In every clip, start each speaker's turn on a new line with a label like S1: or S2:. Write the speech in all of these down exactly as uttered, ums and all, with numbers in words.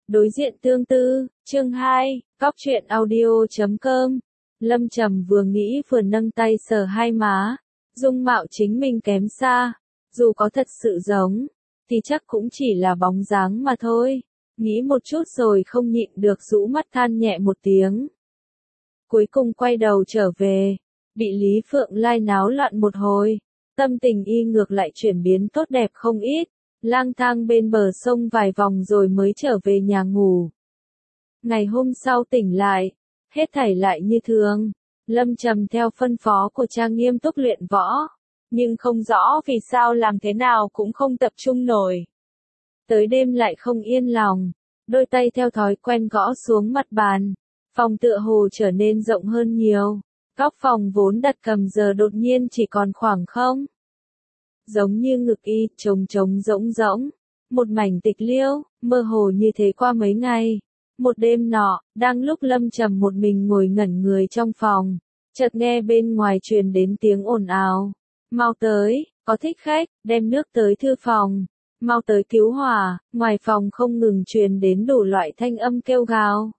S1: Đối diện tương tư, chương hai, cóc truyện audio chấm com. Lâm Trầm vừa nghĩ vừa nâng tay sờ hai má, dung mạo chính mình kém xa, dù có thật sự giống, thì chắc cũng chỉ là bóng dáng mà thôi. Nghĩ một chút rồi không nhịn được rũ mắt than nhẹ một tiếng. Cuối cùng quay đầu trở về, bị Lý Phượng Lai náo loạn một hồi, tâm tình y ngược lại chuyển biến tốt đẹp không ít. Lang thang bên bờ sông vài vòng rồi mới trở về nhà ngủ. Ngày hôm sau tỉnh lại, hết thảy lại như thường. Lâm Trầm theo phân phó của cha nghiêm túc luyện võ, nhưng không rõ vì sao làm thế nào cũng không tập trung nổi. Tới đêm lại không yên lòng, đôi tay theo thói quen gõ xuống mặt bàn, phòng tựa hồ trở nên rộng hơn nhiều. Góc phòng vốn đặt cầm giờ đột nhiên chỉ còn khoảng không. Giống như ngực y, trống trống rỗng rỗng, một mảnh tịch liêu, mơ hồ như thế qua mấy ngày. Một đêm nọ, đang lúc Lâm Trầm một mình ngồi ngẩn người trong phòng, chợt nghe bên ngoài truyền đến tiếng ồn ào. Mau tới, có thích khách, đem nước tới thư phòng. Mau tới cứu hỏa, ngoài phòng không ngừng truyền đến đủ loại thanh âm kêu gào.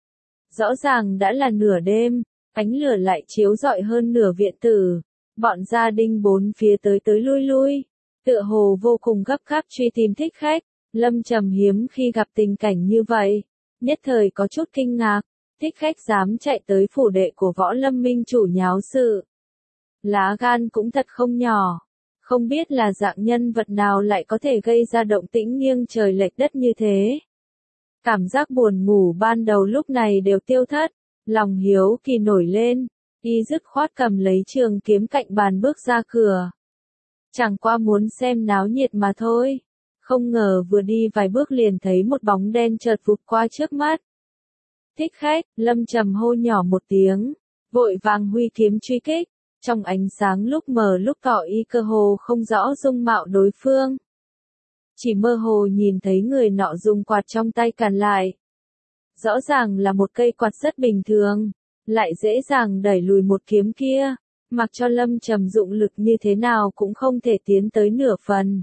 S1: Rõ ràng đã là nửa đêm, ánh lửa lại chiếu rọi hơn nửa viện tử. Bọn gia đình bốn phía tới tới lui lui, tựa hồ vô cùng gấp gáp truy tìm thích khách. Lâm Trầm hiếm khi gặp tình cảnh như vậy, nhất thời có chút kinh ngạc, thích khách dám chạy tới phủ đệ của Võ Lâm Minh chủ nháo sự. Lá gan cũng thật không nhỏ, không biết là dạng nhân vật nào lại có thể gây ra động tĩnh nghiêng trời lệch đất như thế. Cảm giác buồn ngủ ban đầu lúc này đều tiêu thất, lòng hiếu kỳ nổi lên. Y dứt khoát cầm lấy trường kiếm cạnh bàn bước ra cửa. Chẳng qua muốn xem náo nhiệt mà thôi. Không ngờ vừa đi vài bước liền thấy một bóng đen chợt vụt qua trước mắt. Thích khách, Lâm Trầm hô nhỏ một tiếng, vội vàng huy kiếm truy kích. Trong ánh sáng lúc mờ lúc tỏ y cơ hồ không rõ dung mạo đối phương. Chỉ mơ hồ nhìn thấy người nọ dùng quạt trong tay càn lại. Rõ ràng là một cây quạt rất bình thường, lại dễ dàng đẩy lùi một kiếm kia, mặc cho Lâm Trầm dụng lực như thế nào cũng không thể tiến tới nửa phần.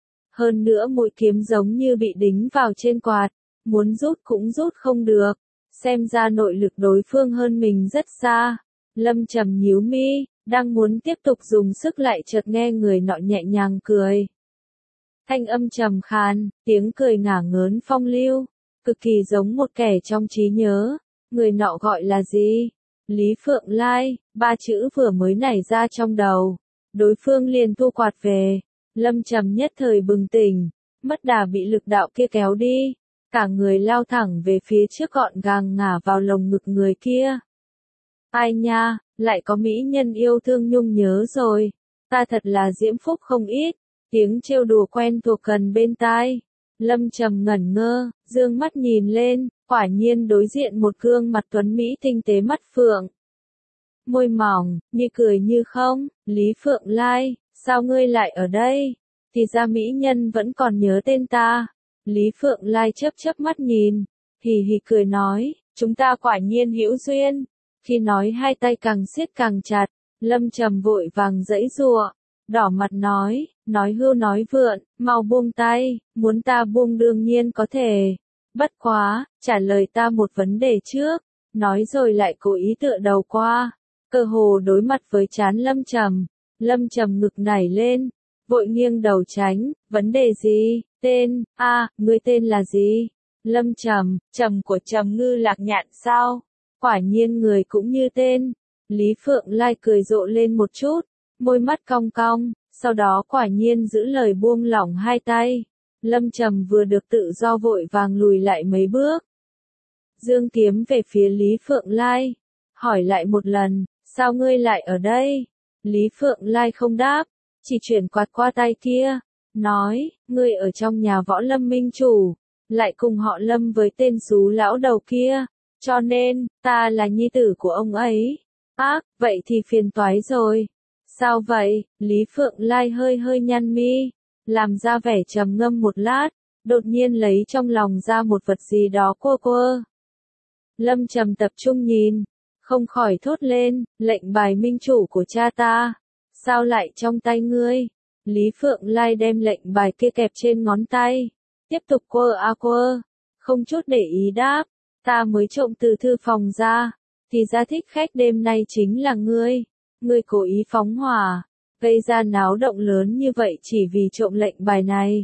S1: Hơn nữa mũi kiếm giống như bị đính vào trên quạt, muốn rút cũng rút không được, xem ra nội lực đối phương hơn mình rất xa. Lâm Trầm nhíu mi, đang muốn tiếp tục dùng sức lại chợt nghe người nọ nhẹ nhàng cười. Thanh âm trầm khàn, tiếng cười ngả ngớn phong lưu, cực kỳ giống một kẻ trong trí nhớ. Người nọ gọi là gì? Lý Phượng Lai, ba chữ vừa mới nảy ra trong đầu. Đối phương liền thu quạt về. Lâm Trầm nhất thời bừng tỉnh, mất đà bị lực đạo kia kéo đi. Cả người lao thẳng về phía trước gọn gàng ngả vào lồng ngực người kia. Ai nha, lại có mỹ nhân yêu thương nhung nhớ rồi. Ta thật là diễm phúc không ít. Tiếng trêu đùa quen thuộc gần bên tai. Lâm Trầm ngẩn ngơ, dương mắt nhìn lên, quả nhiên đối diện một gương mặt tuấn mỹ tinh tế mắt phượng. Môi mỏng, như cười như không. Lý Phượng Lai, sao ngươi lại ở đây? Thì ra mỹ nhân vẫn còn nhớ tên ta. Lý Phượng Lai chớp chớp mắt nhìn, hì hì cười nói, chúng ta quả nhiên hữu duyên. Khi nói hai tay càng siết càng chặt, Lâm Trầm vội vàng giãy giụa, đỏ mặt nói, nói hưu nói vượn, mau buông tay. Muốn ta buông đương nhiên có thể. Bất quá, trả lời ta một vấn đề trước. Nói rồi lại cố ý tựa đầu qua, cơ hồ đối mặt với trán Lâm Trầm. Lâm Trầm ngực nảy lên, vội nghiêng đầu tránh. Vấn đề gì? Tên? A, à, ngươi tên là gì? Lâm Trầm, Trầm của Trầm Ngư Lạc Nhạn sao? Quả nhiên người cũng như tên. Lý Phượng Lai cười rộ lên một chút, môi mắt cong cong, sau đó quả nhiên giữ lời buông lỏng hai tay. Lâm Trầm vừa được tự do vội vàng lùi lại mấy bước. Dương kiếm về phía Lý Phượng Lai, hỏi lại một lần, sao ngươi lại ở đây? Lý Phượng Lai không đáp, chỉ chuyển quạt qua tay kia, nói, ngươi ở trong nhà Võ Lâm Minh chủ, lại cùng họ Lâm với tên xú lão đầu kia, cho nên, ta là nhi tử của ông ấy. Ác, vậy thì phiền toái rồi. Sao vậy? Lý Phượng Lai hơi hơi nhăn mi, làm ra vẻ trầm ngâm một lát, đột nhiên lấy trong lòng ra một vật gì đó quơ quơ. Lâm Trầm tập trung nhìn, không khỏi thốt lên, lệnh bài minh chủ của cha ta, sao lại trong tay ngươi? Lý Phượng Lai đem lệnh bài kia kẹp trên ngón tay, tiếp tục quơ a quơ, không chút để ý đáp, ta mới trộm từ thư phòng ra, thì ra thích khách đêm nay chính là ngươi, ngươi cố ý phóng hỏa, gây ra náo động lớn như vậy chỉ vì trộm lệnh bài này.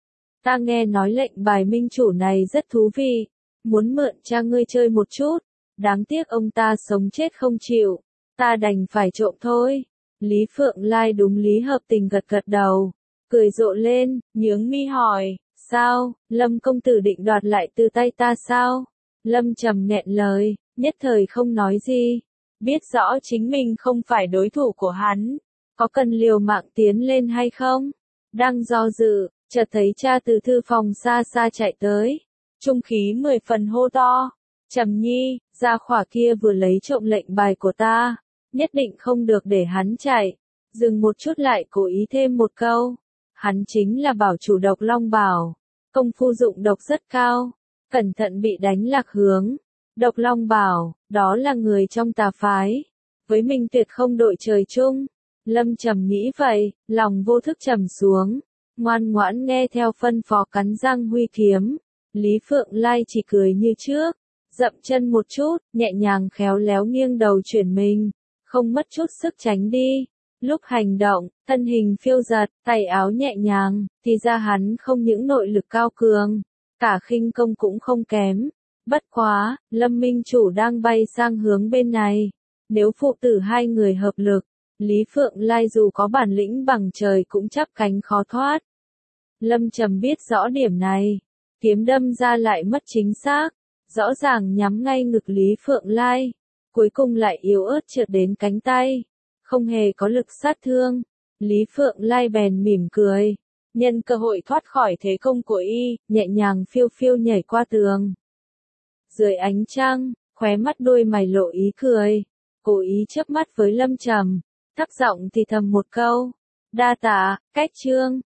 S1: Ta nghe nói lệnh bài minh chủ này rất thú vị, muốn mượn cha ngươi chơi một chút, đáng tiếc ông ta sống chết không chịu, ta đành phải trộm thôi. Lý Phượng Lai đúng lý hợp tình gật gật đầu, cười rộ lên, nhướng mi hỏi, sao, Lâm công tử định đoạt lại từ tay ta sao? Lâm Trầm nghẹn lời, nhất thời không nói gì, biết rõ chính mình không phải đối thủ của hắn, có cần liều mạng tiến lên hay không? Đang do dự, chợt thấy cha từ thư phòng xa xa chạy tới, trung khí mười phần hô to, Trầm Nhi, gia khỏa kia vừa lấy trộm lệnh bài của ta, nhất định không được để hắn chạy. Dừng một chút lại cố ý thêm một câu, hắn chính là bảo chủ Độc Long Bảo, công phu dụng độc rất cao, cẩn thận bị đánh lạc hướng. Độc Long Bảo, đó là người trong tà phái, với mình tuyệt không đội trời chung. Lâm Trầm nghĩ vậy, lòng vô thức trầm xuống, ngoan ngoãn nghe theo phân phó cắn răng huy kiếm. Lý Phượng Lai chỉ cười như trước, dậm chân một chút, nhẹ nhàng khéo léo nghiêng đầu chuyển mình, không mất chút sức tránh đi. Lúc hành động, thân hình phiêu giật, tay áo nhẹ nhàng, thì ra hắn không những nội lực cao cường, cả khinh công cũng không kém. Bất quá, Lâm Minh Chủ đang bay sang hướng bên này, nếu phụ tử hai người hợp lực, Lý Phượng Lai dù có bản lĩnh bằng trời cũng chắp cánh khó thoát. Lâm Trầm biết rõ điểm này, kiếm đâm ra lại mất chính xác, rõ ràng nhắm ngay ngực Lý Phượng Lai, cuối cùng lại yếu ớt trượt đến cánh tay, không hề có lực sát thương. Lý Phượng Lai bèn mỉm cười, nhân cơ hội thoát khỏi thế công của y, nhẹ nhàng phiêu phiêu nhảy qua tường. Dưới ánh trăng, khóe mắt đôi mày lộ ý cười, cố ý chớp mắt với Lâm Trầm, thấp giọng thì thầm một câu, đa tạ, cách trương.